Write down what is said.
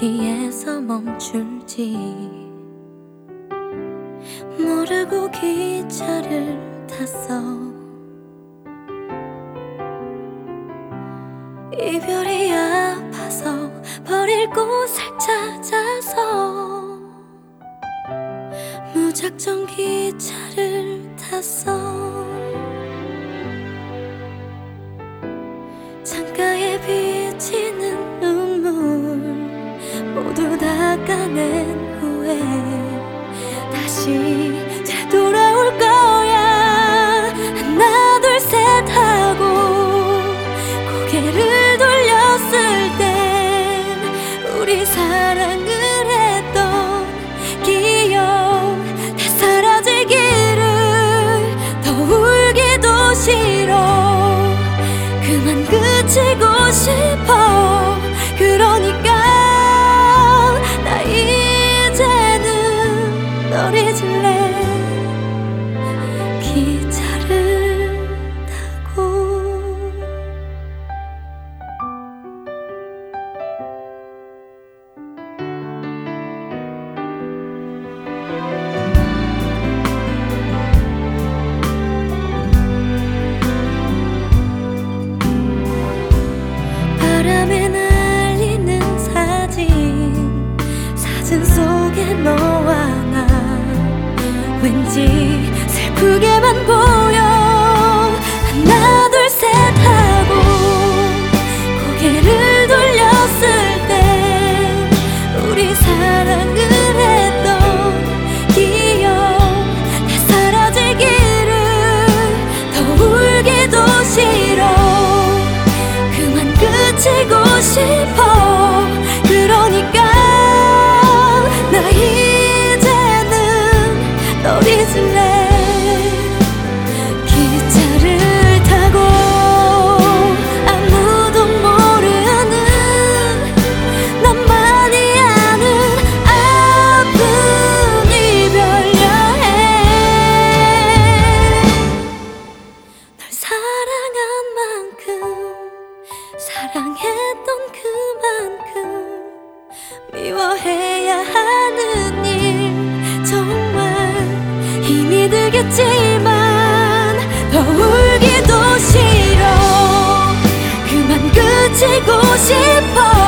어디에서 멈출지 모르고 기차를 탔어. 이별이 아파서 버릴 곳을 찾아서 무작정 기차를 탔어. 창가에 비치는 눈물 모두 닦아낸 후에 다시 되돌아올 거야. 하나 둘 셋 하고 고개를 돌렸을 땐 우리 사랑을 했던 기억 다 사라지기를. 더 울기도 싫어. 그만 그치고 싶어. 그러니까 나 이제는 널 잊을래. 기차를 타고. 바람에 날리는 사진 속에 너와 나 왠지 슬프게만 보여. 하나 둘 셋 하고 고개를 돌렸을 때 우리 사랑을 했던 기억 다 사라지기를. 더 울기도 싫어. 그만 그치고 싶어. 그러니까 나 이제는 널 잊을래. 기차를 타고 아무도 모르는 나만이 아는 아픈 이별 여행. 널 사랑한 만큼 사랑했던 그만큼 미워해야 하는 일 정말 힘이 들겠지만 더 울기도 싫어. 그만 그치고 싶어.